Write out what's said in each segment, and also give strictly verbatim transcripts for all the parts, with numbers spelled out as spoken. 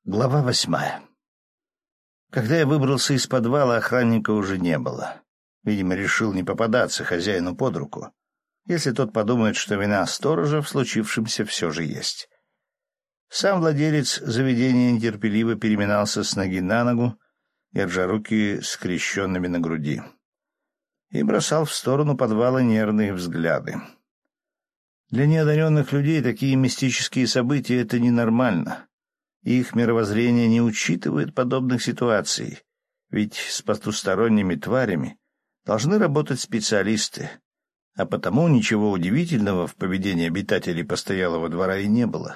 Глава восьмая. Когда я выбрался из подвала, охранника уже не было. Видимо, решил не попадаться хозяину под руку, если тот подумает, что вина сторожа в случившемся все же есть. Сам владелец заведения нетерпеливо переминался с ноги на ногу, держа руки скрещенными на груди, и бросал в сторону подвала нервные взгляды. Для неодаренных людей такие мистические события — это ненормально. Их мировоззрение не учитывает подобных ситуаций, ведь с потусторонними тварями должны работать специалисты, а потому ничего удивительного в поведении обитателей постоялого двора и не было.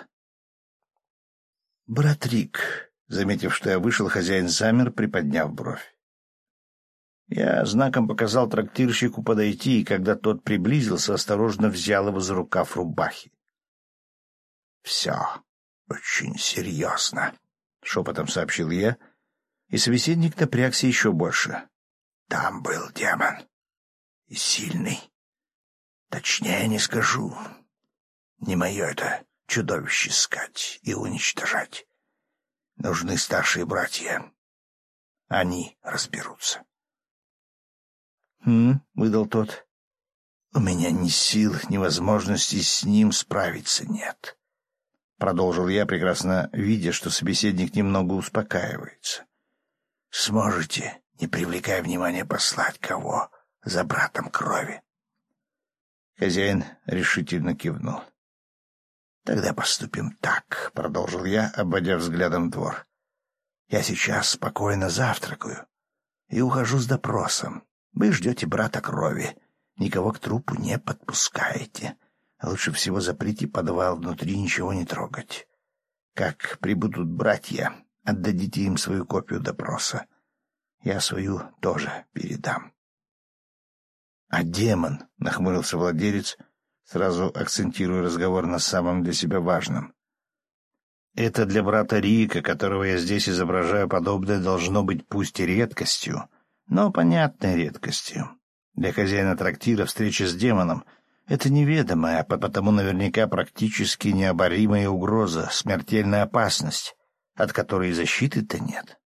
«Брат Рик», заметив, что я вышел, хозяин замер, приподняв бровь. Я знаком показал трактирщику подойти, и когда тот приблизился, осторожно взял его за рукав рубахи. «Все очень серьезно», — шепотом сообщил я, и собеседник напрягся еще больше. «Там был демон. И сильный. Точнее не скажу. Не мое это чудовище искать и уничтожать. Нужны старшие братья. Они разберутся». «Хм», — выдал тот. «У меня ни сил, ни возможности с ним справиться нет». Продолжил я, прекрасно видя, что собеседник немного успокаивается. «Сможете, не привлекая внимания, послать кого за братом крови?» Хозяин решительно кивнул. «Тогда поступим так», — продолжил я, обводя взглядом двор. «Я сейчас спокойно завтракаю и ухожу с допросом. Вы ждете брата крови, никого к трупу не подпускаете. Лучше всего заприте подвал, внутри ничего не трогать. Как прибудут братья, отдадите им свою копию допроса. Я свою тоже передам». «А демон?» — нахмурился владелец, сразу акцентируя разговор на самом для себя важном. «Это для брата Рика, которого я здесь изображаю, подобное должно быть пусть и редкостью, но понятной редкостью. Для хозяина трактира встреча с демоном — это неведомая, а потому наверняка практически необоримая угроза, смертельная опасность, от которой защиты-то нет».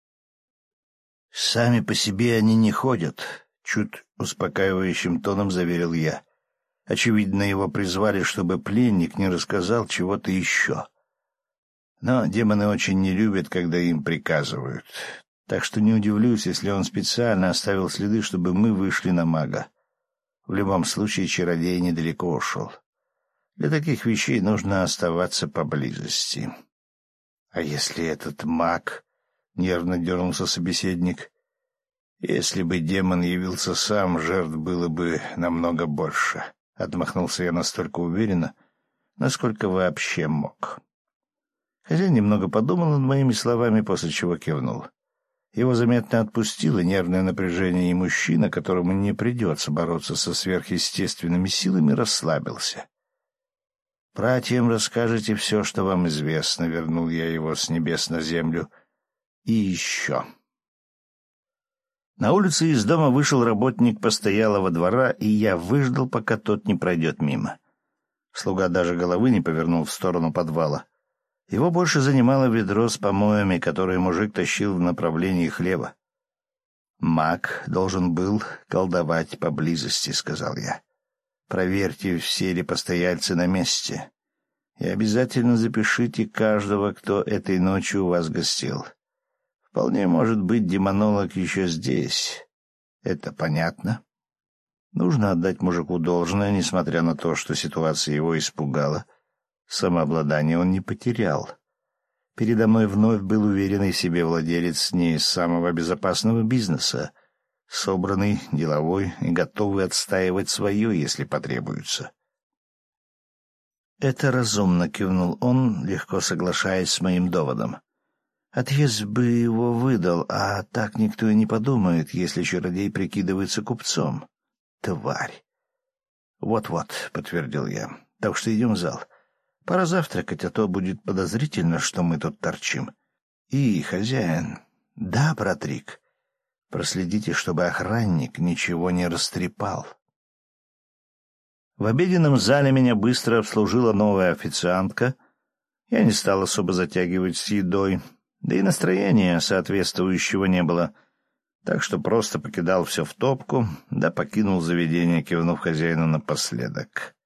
«Сами по себе они не ходят», — чуть успокаивающим тоном заверил я. Очевидно, его призвали, чтобы пленник не рассказал чего-то еще. Но демоны очень не любят, когда им приказывают. Так что не удивлюсь, если он специально оставил следы, чтобы мы вышли на мага. В любом случае, чародей недалеко ушел. Для таких вещей нужно оставаться поблизости. А если этот маг... — нервно дернулся собеседник. «Если бы демон явился сам, жертв было бы намного больше». Отмахнулся я настолько уверенно, насколько вообще мог. Хозяин немного подумал над моими словами, после чего кивнул. Его заметно отпустило нервное напряжение, и мужчина, которому не придется бороться со сверхъестественными силами, расслабился. «Братьям расскажете все, что вам известно», — вернул я его с небес на землю. «И еще». На улице из дома вышел работник постоялого двора, и я выждал, пока тот не пройдет мимо. Слуга даже головы не повернул в сторону подвала. Его больше занимало ведро с помоями, которое мужик тащил в направлении хлева. «Маг должен был колдовать поблизости», — сказал я. «Проверьте, все ли постояльцы на месте, и обязательно запишите каждого, кто этой ночью у вас гостил. Вполне может быть, демонолог еще здесь. Это понятно?» Нужно отдать мужику должное, несмотря на то, что ситуация его испугала. Самообладание он не потерял. Передо мной вновь был уверенный в себе владелец не из самого безопасного бизнеса, собранный, деловой и готовый отстаивать свое, если потребуется. «Это разумно», — кивнул он, легко соглашаясь с моим доводом. «Отъезд бы его выдал, а так никто и не подумает, если чародей прикидывается купцом. Тварь!» «Вот-вот», — подтвердил я. «Так что идем в зал. Пора завтракать, а то будет подозрительно, что мы тут торчим. И, хозяин...» «Да, брат Рик, проследите, чтобы охранник ничего не растрепал». В обеденном зале меня быстро обслужила новая официантка. Я не стал особо затягивать с едой. Да и настроения соответствующего не было, так что просто покидал все в топку, да покинул заведение, кивнув хозяину напоследок.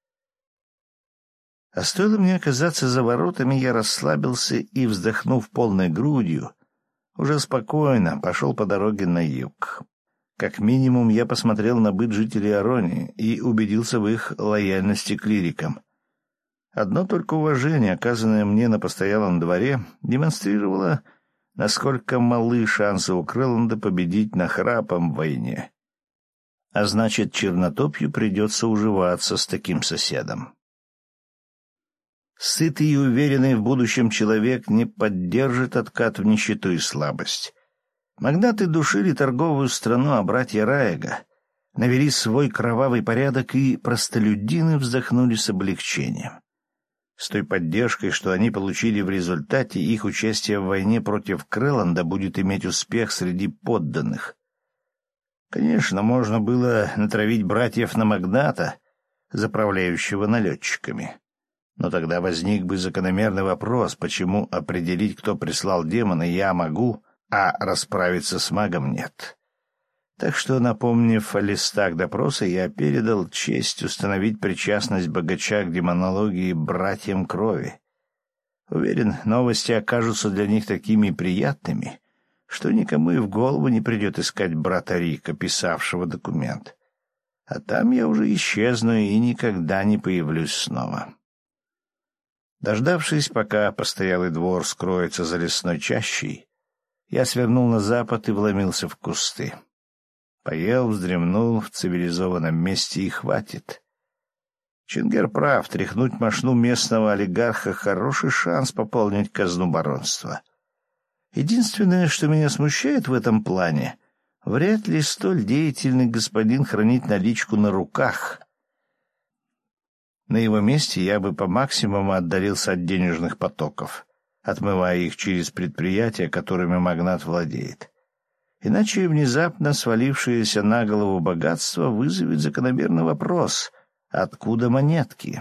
А стоило мне оказаться за воротами, я расслабился и, вздохнув полной грудью, уже спокойно пошел по дороге на юг. Как минимум, я посмотрел на быт жителей Аронии и убедился в их лояльности к клирикам. Одно только уважение, оказанное мне на постоялом дворе, демонстрировало, насколько малы шансы у Крэланда победить нахрапом в войне. А значит, чернотопью придется уживаться с таким соседом. Сытый и уверенный в будущем человек не поддержит откат в нищету и слабость. Магнаты душили торговую страну, а братья Раега навели свой кровавый порядок, и простолюдины вздохнули с облегчением. С той поддержкой, что они получили в результате, их участие в войне против Крэланда будет иметь успех среди подданных. Конечно, можно было натравить братьев на магната, заправляющего налетчиками. Но тогда возник бы закономерный вопрос, почему определить, кто прислал демона, я могу, а расправиться с магом нет. Так что, напомнив о листах допроса, я передал честь установить причастность богача к демонологии братьям крови. Уверен, новости окажутся для них такими приятными, что никому и в голову не придет искать брата Рика, писавшего документ. А там я уже исчезну и никогда не появлюсь снова. Дождавшись, пока постоялый двор скроется за лесной чащей, я свернул на запад и вломился в кусты. Поел, вздремнул в цивилизованном месте, и хватит. Чингер прав, тряхнуть мошну местного олигарха — хороший шанс пополнить казну баронства. Единственное, что меня смущает в этом плане, вряд ли столь деятельный господин хранит наличку на руках. На его месте я бы по максимуму отдалился от денежных потоков, отмывая их через предприятия, которыми магнат владеет. Иначе внезапно свалившееся на голову богатство вызовет закономерный вопрос — откуда монетки?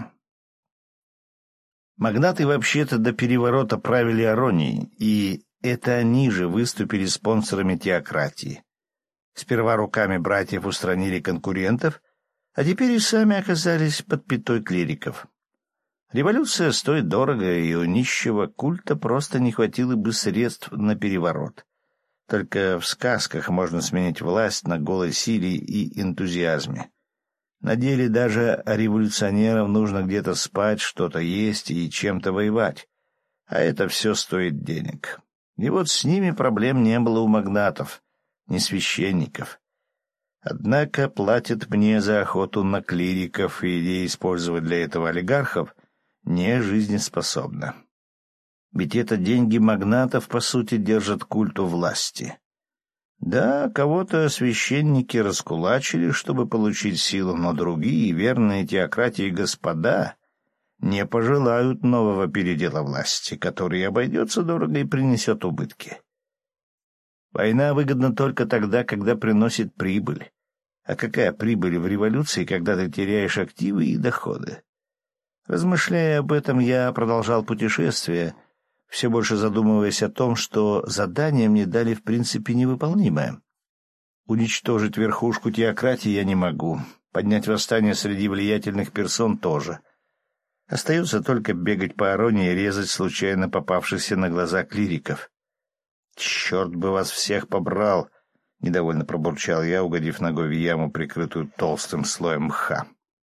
Магнаты вообще-то до переворота правили Аронией, и это они же выступили спонсорами теократии. Сперва руками братьев устранили конкурентов, а теперь и сами оказались под пятой клириков. Революция стоит дорого, и у нищего культа просто не хватило бы средств на переворот. Только в сказках можно сменить власть на голой силе и энтузиазме. На деле даже революционерам нужно где-то спать, что-то есть и чем-то воевать. А это все стоит денег. И вот с ними проблем не было у магнатов, ни священников. Однако платят мне за охоту на клириков, и идея использовать для этого олигархов не жизнеспособна. Ведь это деньги магнатов, по сути, держат культу власти. Да, кого-то священники раскулачили, чтобы получить силу, но другие, верные теократии господа, не пожелают нового передела власти, который обойдется дорого и принесет убытки. Война выгодна только тогда, когда приносит прибыль. А какая прибыль в революции, когда ты теряешь активы и доходы? Размышляя об этом, я продолжал путешествие, все больше задумываясь о том, что задание мне дали в принципе невыполнимое. Уничтожить верхушку теократии я не могу, поднять восстание среди влиятельных персон тоже. Остается только бегать по Аронии и резать случайно попавшихся на глаза клириков. «Черт бы вас всех побрал!» — недовольно пробурчал я, угодив ногой в яму, прикрытую толстым слоем мха.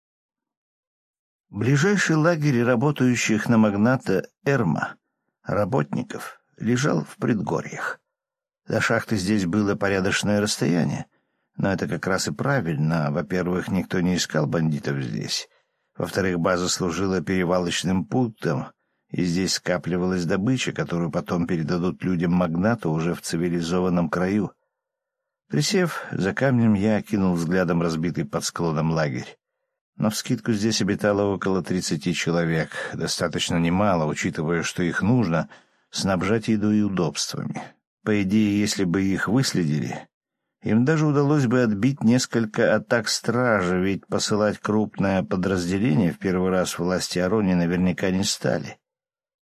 Ближайший лагерь работающих на магната Эрма работников лежал в предгорьях. До шахты здесь было порядочное расстояние, но это как раз и правильно. Во-первых, никто не искал бандитов здесь. Во-вторых, база служила перевалочным пунктом, и здесь скапливалась добыча, которую потом передадут людям магната уже в цивилизованном краю. Присев за камнем, я окинул взглядом разбитый под склоном лагерь. Навскидку здесь обитало около тридцати человек, достаточно немало, учитывая, что их нужно снабжать едой и удобствами. По идее, если бы их выследили, им даже удалось бы отбить несколько атак стражи, ведь посылать крупное подразделение в первый раз власти Аронии наверняка не стали.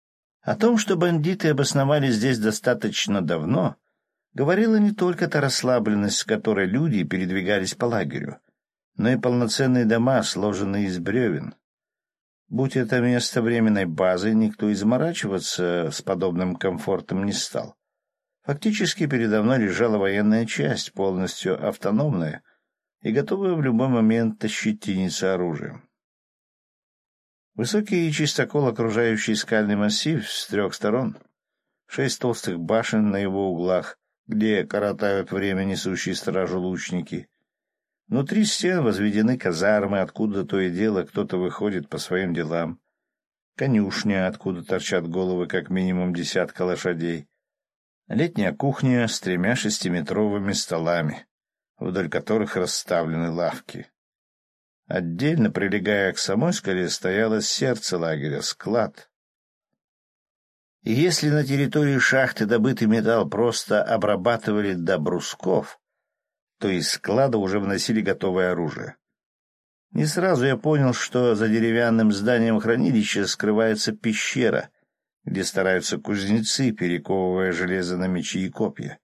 О том, что бандиты обосновались здесь достаточно давно, говорила не только та расслабленность, с которой люди передвигались по лагерю, но и полноценные дома, сложенные из бревен. Будь это место временной базой, никто и заморачиваться с подобным комфортом не стал. Фактически передо мной лежала военная часть, полностью автономная и готовая в любой момент ощетиниться оружием. Высокий чистокол, окружающий скальный массив с трех сторон, шесть толстых башен на его углах, где коротают время несущие стражу лучники. Внутри стен возведены казармы, откуда то и дело кто-то выходит по своим делам. Конюшня, откуда торчат головы как минимум десятка лошадей. Летняя кухня с тремя шестиметровыми столами, вдоль которых расставлены лавки. Отдельно, прилегая к самой скале, стояло сердце лагеря — склад. И если на территории шахты добытый металл просто обрабатывали до брусков, то из склада уже вносили готовое оружие. Не сразу я понял, что за деревянным зданием хранилища скрывается пещера, где стараются кузнецы, перековывая железо на мечи и копья.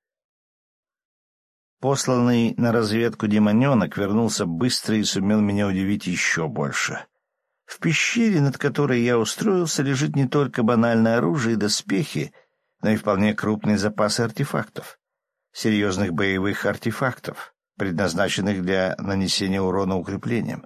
Посланный на разведку демоненок вернулся быстро и сумел меня удивить еще больше. В пещере, над которой я устроился, лежит не только банальное оружие и доспехи, но и вполне крупные запасы артефактов. Серьезных боевых артефактов, предназначенных для нанесения урона укреплениям.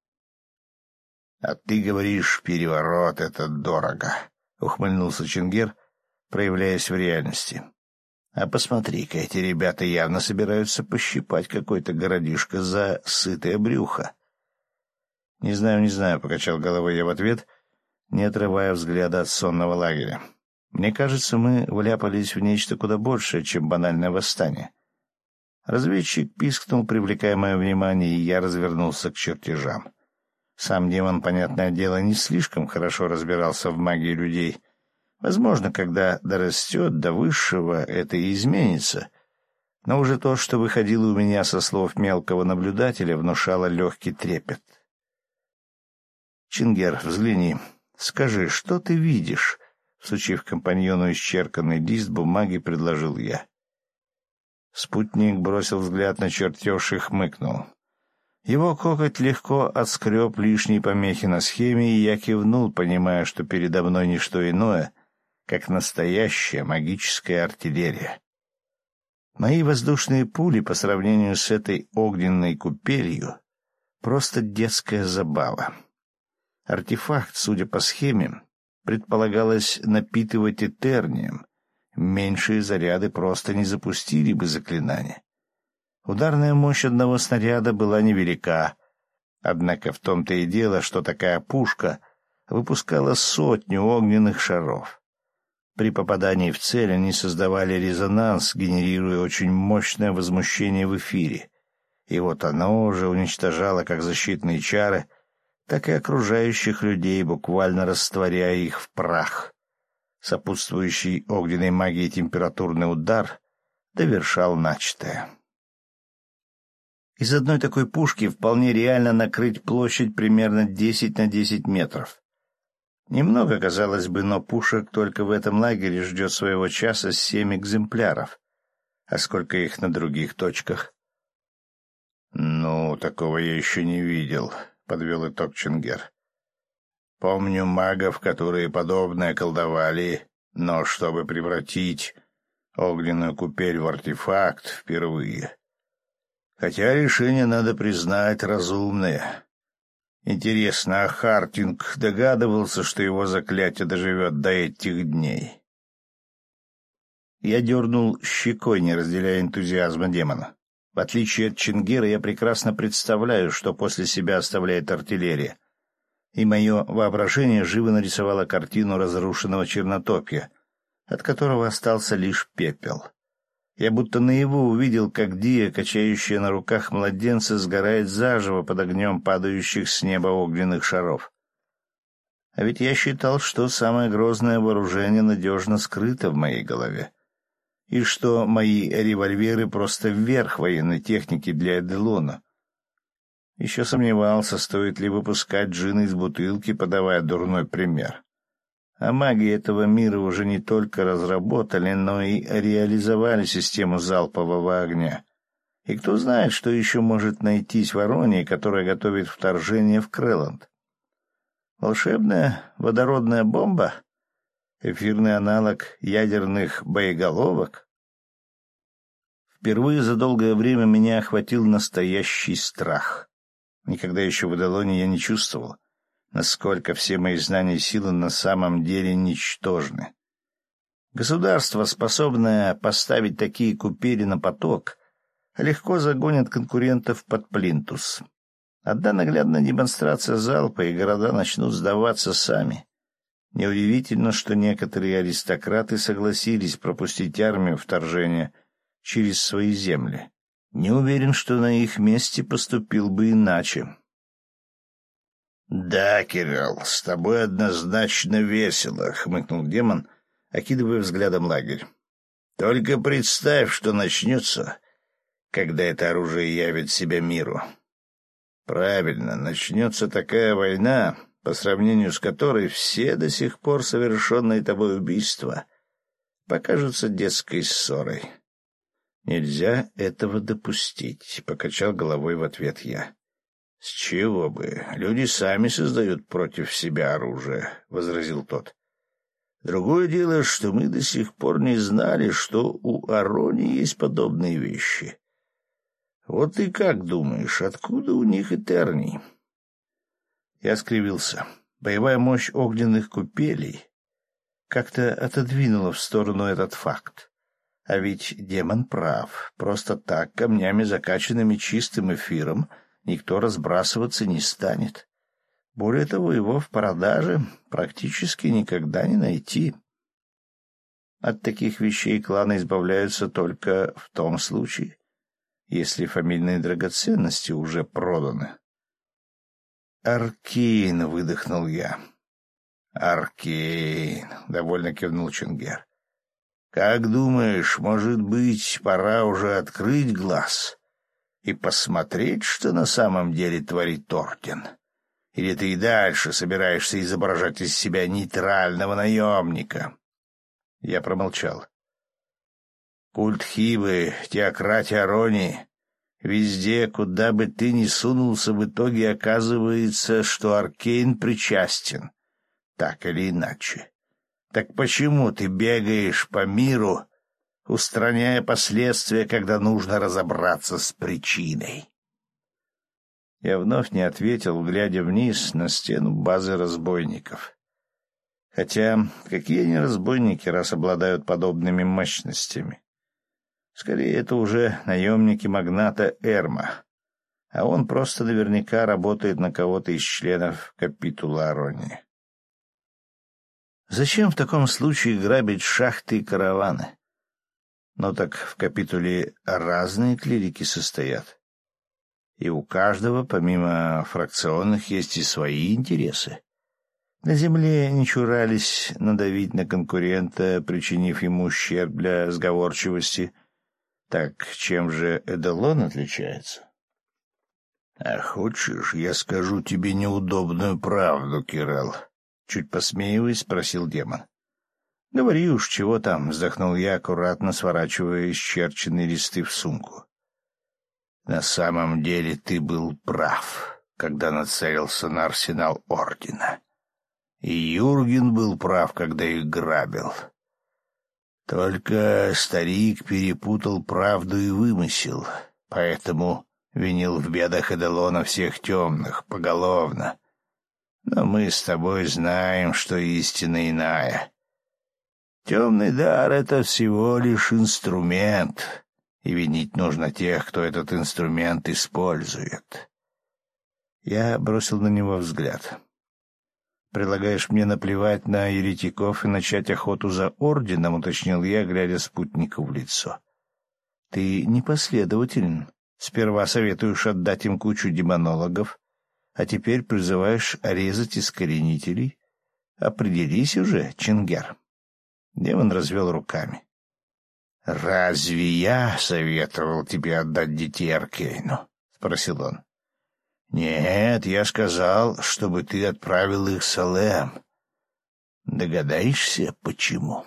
— А ты говоришь, переворот — это дорого, — ухмыльнулся Чингер, проявляясь в реальности. А посмотри-ка, эти ребята явно собираются пощипать какой-то городишко за сытое брюхо. — Не знаю, не знаю, — покачал головой я в ответ, не отрывая взгляда от сонного лагеря. Мне кажется, мы вляпались в нечто куда большее, чем банальное восстание. Разведчик пискнул, привлекая мое внимание, и я развернулся к чертежам. Сам демон, понятное дело, не слишком хорошо разбирался в магии людей. Возможно, когда дорастет до высшего, это и изменится. Но уже то, что выходило у меня со слов мелкого наблюдателя, внушало легкий трепет. «Чингер, взгляни. Скажи, что ты видишь?» Всучив компаньону исчерканный лист бумаги, предложил я. Спутник бросил взгляд на чертеж и хмыкнул. Его коготь легко отскреб лишние помехи на схеме, и я кивнул, понимая, что передо мной не что иное, как настоящая магическая артиллерия. Мои воздушные пули по сравнению с этой огненной купелью — просто детская забава. Артефакт, судя по схеме, предполагалось напитывать этернием. Меньшие заряды просто не запустили бы заклинание. Ударная мощь одного снаряда была невелика, однако в том-то и дело, что такая пушка выпускала сотню огненных шаров. При попадании в цель они создавали резонанс, генерируя очень мощное возмущение в эфире. И вот оно уже уничтожало как защитные чары, так и окружающих людей, буквально растворяя их в прах. Сопутствующий огненной магией температурный удар довершал начатое. Из одной такой пушки вполне реально накрыть площадь примерно десять на десять метров. Немного, казалось бы, но пушек только в этом лагере ждет своего часа семь экземпляров. А сколько их на других точках? — Ну, такого я еще не видел, — подвел итог Чингер. — Помню магов, которые подобное колдовали, но чтобы превратить огненную купель в артефакт впервые. Хотя решение, надо признать, разумное. Интересно, а Хартинг догадывался, что его заклятие доживет до этих дней? Я дернул щекой, не разделяя энтузиазма демона. В отличие от Чингера, я прекрасно представляю, что после себя оставляет артиллерия. И мое воображение живо нарисовало картину разрушенного чернотопья, от которого остался лишь пепел. Я будто наяву увидел, как Дия, качающая на руках младенца, сгорает заживо под огнем падающих с неба огненных шаров. А ведь я считал, что самое грозное вооружение надежно скрыто в моей голове, и что мои револьверы просто верх военной техники для Эделона. Еще сомневался, стоит ли выпускать джина из бутылки, подавая дурной пример. А маги этого мира уже не только разработали, но и реализовали систему залпового огня. И кто знает, что еще может найтись в Аронии, которая готовит вторжение в Крэланд. Волшебная водородная бомба? Эфирный аналог ядерных боеголовок? Впервые за долгое время меня охватил настоящий страх. Никогда еще в Эдолоне я не чувствовал, насколько все мои знания и силы на самом деле ничтожны. Государство, способное поставить такие купели на поток, легко загонит конкурентов под плинтус. Одна наглядная демонстрация залпа, и города начнут сдаваться сами. Неудивительно, что некоторые аристократы согласились пропустить армию вторжения через свои земли. Не уверен, что на их месте поступил бы иначе. — Да, Кирилл, с тобой однозначно весело, — хмыкнул демон, окидывая взглядом лагерь. — Только представь, что начнется, когда это оружие явит себя миру. Правильно, начнется такая война, по сравнению с которой все до сих пор совершенные тобой убийства покажутся детской ссорой. Нельзя этого допустить, — покачал головой в ответ я. — С чего бы? Люди сами создают против себя оружие, — возразил тот. Другое дело, что мы до сих пор не знали, что у Арони есть подобные вещи. Вот ты как думаешь, откуда у них Этерний? Я скривился. Боевая мощь огненных купелей как-то отодвинула в сторону этот факт. А ведь демон прав. Просто так камнями, закачанными чистым эфиром, никто разбрасываться не станет. Более того, его в продаже практически никогда не найти. От таких вещей кланы избавляются только в том случае, если фамильные драгоценности уже проданы. «Аркейн», — выдохнул я. «Аркейн», — довольно кивнул Чингер. «Как думаешь, может быть, пора уже открыть глаз и посмотреть, что на самом деле творит Орден? Или ты и дальше собираешься изображать из себя нейтрального наемника?» Я промолчал. Культ Хибы, теократия Аронии. Везде, куда бы ты ни сунулся, в итоге оказывается, что Аркейн причастен, так или иначе. Так почему ты бегаешь по миру, устраняя последствия, когда нужно разобраться с причиной? Я вновь не ответил, глядя вниз на стену базы разбойников. Хотя какие они разбойники, раз обладают подобными мощностями? Скорее, это уже наемники магната Эрма, а он просто наверняка работает на кого-то из членов капитула Аронии. Зачем в таком случае грабить шахты и караваны? Ну так в капитуле разные клирики состоят. И у каждого, помимо фракционных, есть и свои интересы. На земле не чурались надавить на конкурента, причинив ему ущерб для сговорчивости. Так чем же Эдолон отличается? — А хочешь, я скажу тебе неудобную правду, Кирелл? — чуть посмеиваясь, спросил демон. — Говори уж, чего там, — вздохнул я, аккуратно сворачивая исчерченные листы в сумку. — На самом деле ты был прав, когда нацелился на арсенал Ордена. И Юрген был прав, когда их грабил. Только старик перепутал правду и вымысел, поэтому винил в бедах Эдолона всех темных, поголовно. Но мы с тобой знаем, что истина иная. Темный дар — это всего лишь инструмент, и винить нужно тех, кто этот инструмент использует. Я бросил на него взгляд. «Предлагаешь мне наплевать на еретиков и начать охоту за Орденом?» — уточнил я, глядя спутнику в лицо. «Ты непоследователен. Сперва советуешь отдать им кучу демонологов, а теперь призываешь резать искоренителей. Определись уже, Чингер». Демон развел руками. «Разве я советовал тебе отдать детей Аркейну?» — спросил он. «Нет, я сказал, чтобы ты отправил их с Алэм. Догадаешься, почему?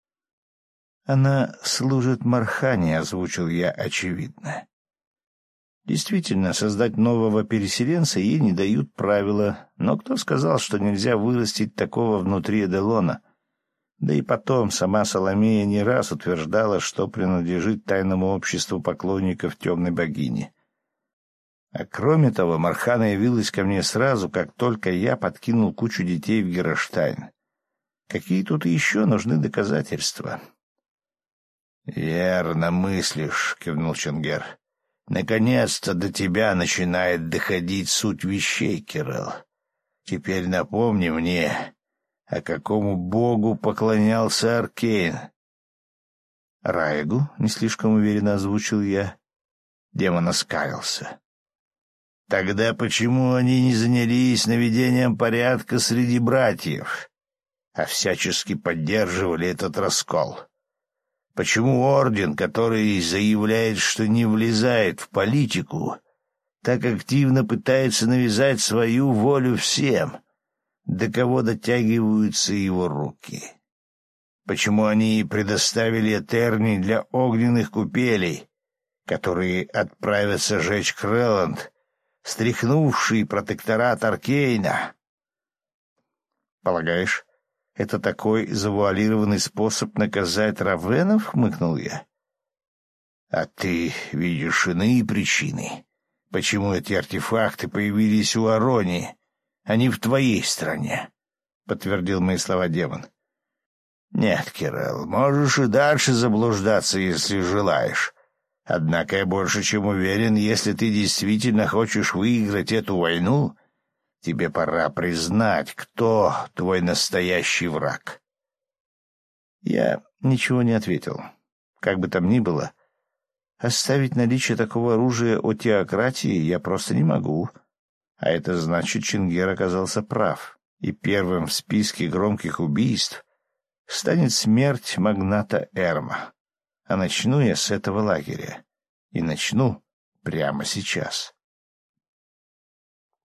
Она служит Мархане, озвучил я очевидно. Действительно, создать нового переселенца ей не дают правила, но кто сказал, что нельзя вырастить такого внутри Эделона? Да и потом, сама Соломея не раз утверждала, что принадлежит тайному обществу поклонников темной богини. А кроме того, Мархана явилась ко мне сразу, как только я подкинул кучу детей в Гераштайн. Какие тут еще нужны доказательства? — Верно мыслишь, — кивнул Ченгер. — Наконец-то до тебя начинает доходить суть вещей, Кирилл. Теперь напомни мне, а какому богу поклонялся Аркейн? — Раегу, — не слишком уверенно озвучил я. Демон оскалился. — Тогда почему они не занялись наведением порядка среди братьев, а всячески поддерживали этот раскол? Почему орден, который заявляет, что не влезает в политику, так активно пытается навязать свою волю всем, до кого дотягиваются его руки? Почему они предоставили Этерни для огненных купелей, которые отправятся жечь Крэлланд, стряхнувший протекторат Аркейна? Полагаешь, это такой завуалированный способ наказать равенов? — хмыкнул я. — А ты видишь иные причины, почему эти артефакты появились у Аронии, а не в твоей стране? — подтвердил мои слова демон. — Нет, Кирилл, можешь и дальше заблуждаться, если желаешь. Однако я больше чем уверен, если ты действительно хочешь выиграть эту войну, тебе пора признать, кто твой настоящий враг. Я ничего не ответил. Как бы там ни было, оставить наличие такого оружия о теократии я просто не могу. А это значит, Ченгер оказался прав, и первым в списке громких убийств станет смерть магната Эрма. А начну я с этого лагеря. И начну прямо сейчас.